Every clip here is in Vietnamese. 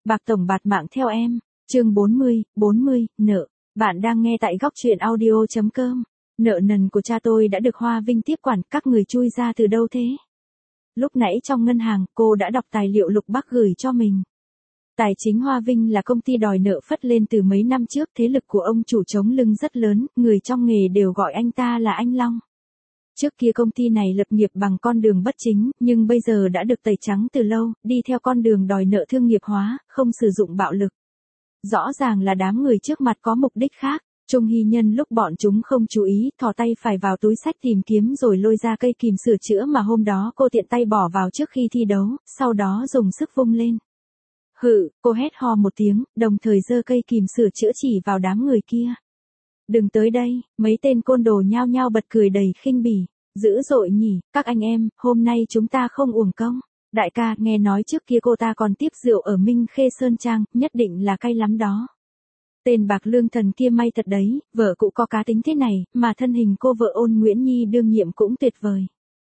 Bạc tổng bạt mạng theo em. Chương 40, nợ. Bạn đang nghe tại góc truyện audio.com. Nợ nần của cha tôi đã được Hoa Vinh tiếp quản, các người chui ra từ đâu thế? Lúc nãy trong ngân hàng, cô đã đọc tài liệu Lục Bắc gửi cho mình. Tài chính Hoa Vinh là công ty đòi nợ phất lên từ mấy năm trước, thế lực của ông chủ chống lưng rất lớn, người trong nghề đều gọi anh ta là anh Long. Trước kia công ty này lập nghiệp bằng con đường bất chính, nhưng bây giờ đã được tẩy trắng từ lâu, đi theo con đường đòi nợ thương nghiệp hóa, không sử dụng bạo lực. Rõ ràng là đám người trước mặt có mục đích khác. Trung Hy nhân lúc bọn chúng không chú ý, thò tay phải vào túi xách tìm kiếm rồi lôi ra cây kìm sửa chữa mà hôm đó cô tiện tay bỏ vào trước khi thi đấu, sau đó dùng sức vung lên. Hự, cô hét ho một tiếng, đồng thời giơ cây kìm sửa chữa chỉ vào đám người kia. Đừng tới đây, mấy tên côn đồ nhao nhao bật cười đầy khinh bỉ. Dữ dội nhỉ, các anh em, hôm nay chúng ta không uổng công. Đại ca, nghe nói trước kia cô ta còn tiếp rượu ở Minh Khê Sơn Trang, nhất định là cay lắm đó. Tên Bạc Lương Thần kia may thật đấy, vợ cụ có cá tính thế này, mà thân hình cô vợ Ôn Nguyễn Nhi đương nhiệm cũng tuyệt vời.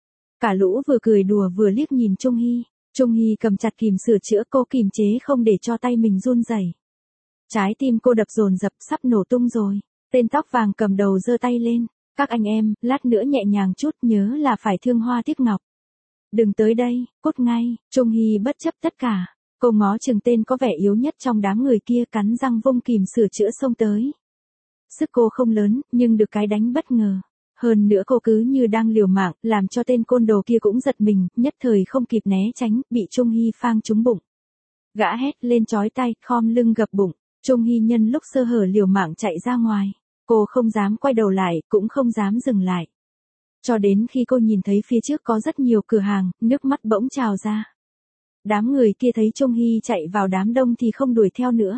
Cả lũ vừa cười đùa vừa liếc nhìn Trung Hy. Trung Hy cầm chặt kìm sửa chữa, cô kìm chế không để cho tay mình run rẩy. Trái tim cô đập dồn dập sắp nổ tung rồi. Tên tóc vàng cầm đầu giơ tay lên. Các anh em, lát nữa nhẹ nhàng chút, nhớ là phải thương hoa tiếc ngọc. Đừng tới đây, cút ngay. Trung Hy bất chấp tất cả. Cô ngó chừng tên có vẻ yếu nhất trong đám người kia, cắn răng vung kìm sửa chữa xông tới. Sức cô không lớn, nhưng được cái đánh bất ngờ. Hơn nữa cô cứ như đang liều mạng, làm cho tên côn đồ kia cũng giật mình, nhất thời không kịp né tránh, bị Trung Hy phang trúng bụng. Gã hét lên chói tai, khom lưng gập bụng. Trung Hy nhân lúc sơ hở liều mạng chạy ra ngoài. Cô không dám quay đầu lại, cũng không dám dừng lại. Cho đến khi cô nhìn thấy phía trước có rất nhiều cửa hàng, nước mắt bỗng trào ra. Đám người kia thấy Trung Hy chạy vào đám đông thì không đuổi theo nữa.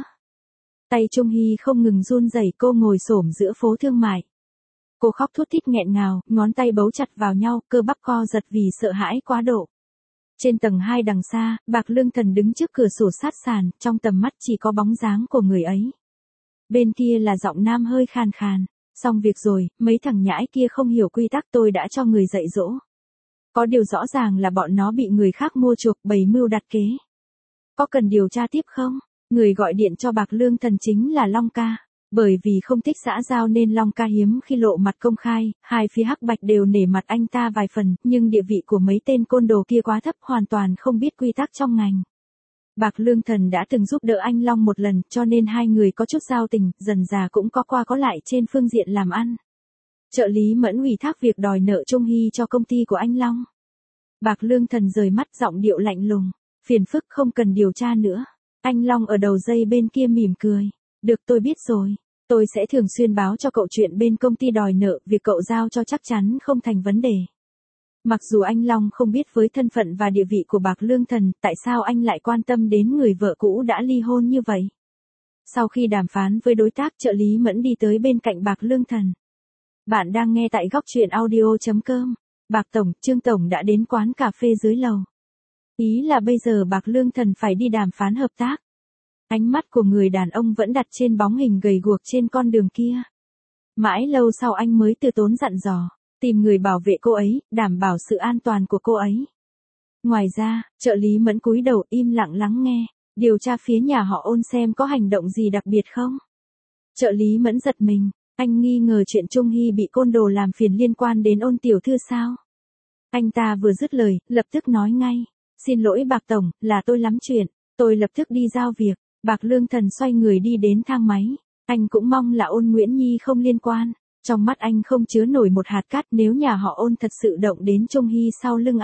Tay Trung Hy không ngừng run rẩy, cô ngồi xổm giữa phố thương mại. Cô khóc thút thít nghẹn ngào, ngón tay bấu chặt vào nhau, cơ bắp co giật vì sợ hãi quá độ. Trên tầng 2 đằng xa, Bạc Lương Thần đứng trước cửa sổ sát sàn, trong tầm mắt chỉ có bóng dáng của người ấy. Bên kia là giọng nam hơi khàn khàn. Xong việc rồi, mấy thằng nhãi kia không hiểu quy tắc tôi đã cho người dạy dỗ. Có điều rõ ràng là bọn nó bị người khác mua chuộc, bày mưu đặt kế. Có cần điều tra tiếp không? Người gọi điện cho Bạc Lương Thần chính là Long Ca. Bởi vì không thích xã giao nên Long Ca hiếm khi lộ mặt công khai, hai phía hắc bạch đều nể mặt anh ta vài phần, nhưng địa vị của mấy tên côn đồ kia quá thấp, hoàn toàn không biết quy tắc trong ngành. Bạc Lương Thần đã từng giúp đỡ anh Long một lần, cho nên hai người có chút giao tình, dần dà cũng có qua có lại trên phương diện làm ăn. Trợ lý Mẫn ủy thác việc đòi nợ Trung Hy cho công ty của anh Long. Bạc Lương Thần rời mắt, giọng điệu lạnh lùng. Phiền phức, không cần điều tra nữa. Anh Long ở đầu dây bên kia mỉm cười. Được, tôi biết rồi. Tôi sẽ thường xuyên báo cho cậu chuyện bên công ty đòi nợ, việc cậu giao cho chắc chắn không thành vấn đề. Mặc dù anh Long không biết với thân phận và địa vị của Bạc Lương Thần, tại sao anh lại quan tâm đến người vợ cũ đã ly hôn như vậy. Sau khi đàm phán với đối tác, trợ lý Mẫn đi tới bên cạnh Bạc Lương Thần. Bạn đang nghe tại góc truyện audio.com. Bạc Tổng, Trương Tổng đã đến quán cà phê dưới lầu. Ý là bây giờ Bạc Lương Thần phải đi đàm phán hợp tác. Ánh mắt của người đàn ông vẫn đặt trên bóng hình gầy guộc trên con đường kia. Mãi lâu sau anh mới từ tốn dặn dò. Tìm người bảo vệ cô ấy, đảm bảo sự an toàn của cô ấy. Ngoài ra, trợ lý Mẫn cúi đầu im lặng lắng nghe, điều tra phía nhà họ Ôn xem có hành động gì đặc biệt không. Trợ lý Mẫn giật mình, anh nghi ngờ chuyện Trung Hy bị côn đồ làm phiền liên quan đến Ôn tiểu thư sao? Anh ta vừa dứt lời, lập tức nói ngay, xin lỗi Bạc Tổng, là tôi lắm chuyện, tôi lập tức đi giao việc. Bạc Lương Thần xoay người đi đến thang máy, anh cũng mong là Ôn Nguyễn Nhi không liên quan. Trong mắt anh không chứa nổi một hạt cát, nếu nhà họ Ôn thật sự động đến Trung Hy sau lưng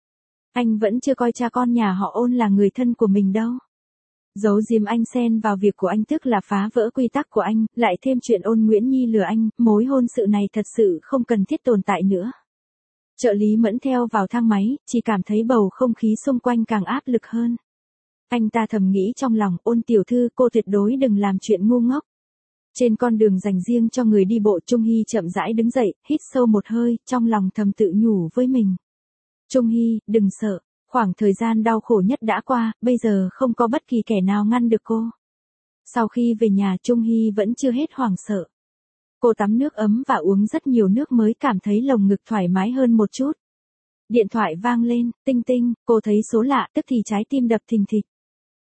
anh vẫn chưa coi cha con nhà họ Ôn là người thân của mình đâu. Giấu giếm anh xen vào việc của anh tức là phá vỡ quy tắc của anh, lại thêm chuyện Ôn Nguyễn Nhi lừa anh, mối hôn sự này thật sự không cần thiết tồn tại nữa. Trợ lý Mẫn theo vào thang máy, chỉ cảm thấy bầu không khí xung quanh càng áp lực hơn. Anh ta thầm nghĩ trong lòng, Ôn tiểu thư, cô tuyệt đối đừng làm chuyện ngu ngốc. Trên con đường dành riêng cho người đi bộ, Trung Hy chậm rãi đứng dậy, hít sâu một hơi, trong lòng thầm tự nhủ với mình. Trung Hy, đừng sợ, khoảng thời gian đau khổ nhất đã qua, bây giờ không có bất kỳ kẻ nào ngăn được cô. Sau khi về nhà, Trung Hy vẫn chưa hết hoảng sợ. Cô tắm nước ấm và uống rất nhiều nước mới cảm thấy lồng ngực thoải mái hơn một chút. Điện thoại vang lên, tinh tinh, cô thấy số lạ, tức thì trái tim đập thình thịch.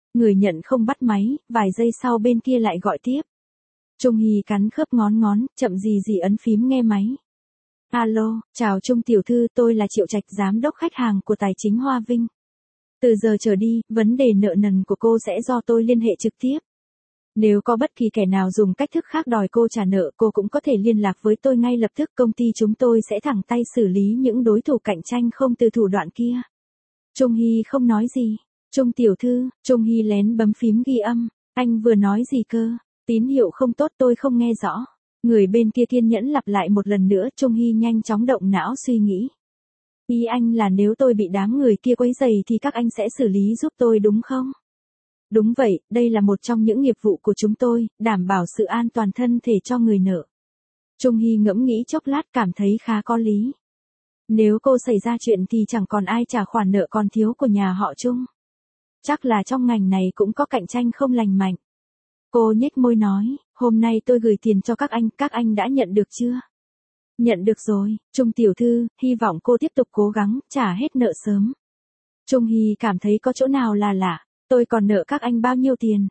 Người nhận không bắt máy, vài giây sau bên kia lại gọi tiếp. Trung Hy cắn khớp ngón ngón, chậm gì gì ấn phím nghe máy. Alo, chào Trung tiểu thư, tôi là Triệu Trạch, giám đốc khách hàng của Tài chính Hoa Vinh. Từ giờ trở đi, vấn đề nợ nần của cô sẽ do tôi liên hệ trực tiếp. Nếu có bất kỳ kẻ nào dùng cách thức khác đòi cô trả nợ, cô cũng có thể liên lạc với tôi ngay lập tức. Công ty chúng tôi sẽ thẳng tay xử lý những đối thủ cạnh tranh không từ thủ đoạn kia. Trung Hy không nói gì. Trung tiểu thư, Trung Hy lén bấm phím ghi âm. Anh vừa nói gì cơ? Tín hiệu không tốt, tôi không nghe rõ. Người bên kia kiên nhẫn lặp lại một lần nữa. Trung Hy nhanh chóng động não suy nghĩ. Ý anh là nếu tôi bị đám người kia quấy rầy thì các anh sẽ xử lý giúp tôi đúng không? Đúng vậy, đây là một trong những nghiệp vụ của chúng tôi, đảm bảo sự an toàn thân thể cho người nợ. Trung Hy ngẫm nghĩ chốc lát cảm thấy khá có lý. Nếu cô xảy ra chuyện thì chẳng còn ai trả khoản nợ còn thiếu của nhà họ Trung. Chắc là trong ngành này cũng có cạnh tranh không lành mạnh. Cô nhếch môi nói, hôm nay tôi gửi tiền cho các anh đã nhận được chưa? Nhận được rồi, Trung tiểu thư, hy vọng cô tiếp tục cố gắng, trả hết nợ sớm. Trung Hy cảm thấy có chỗ nào là lạ. Tôi còn nợ các anh bao nhiêu tiền?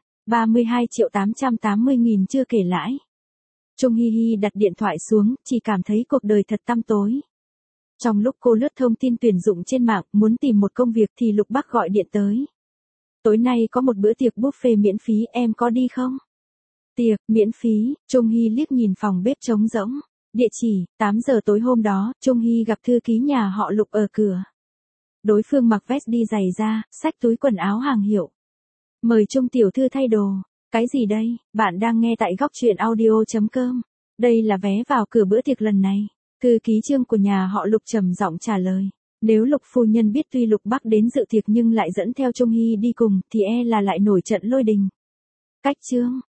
32.880.000 chưa kể lãi. Trung Hi Hi đặt điện thoại xuống, chỉ cảm thấy cuộc đời thật tăm tối. Trong lúc cô lướt thông tin tuyển dụng trên mạng, muốn tìm một công việc thì Lục Bắc gọi điện tới. Tối nay có một bữa tiệc buffet miễn phí, em có đi không? Tiệc, miễn phí, Trung Hi liếc nhìn phòng bếp trống rỗng. Địa chỉ, 8 giờ tối hôm đó, Trung Hi gặp thư ký nhà họ Lục ở cửa. Đối phương mặc vest đi giày da, xách túi quần áo hàng hiệu. Mời Trung tiểu thư thay đồ. Cái gì đây? Bạn đang nghe tại góc truyện audio.com. Đây là vé vào cửa bữa tiệc lần này. Thư ký Trương của nhà họ Lục trầm giọng trả lời. Nếu Lục phu nhân biết tuy Lục Bắc đến dự tiệc nhưng lại dẫn theo Trung Hy đi cùng thì e là lại nổi trận lôi đình. Cách Trương,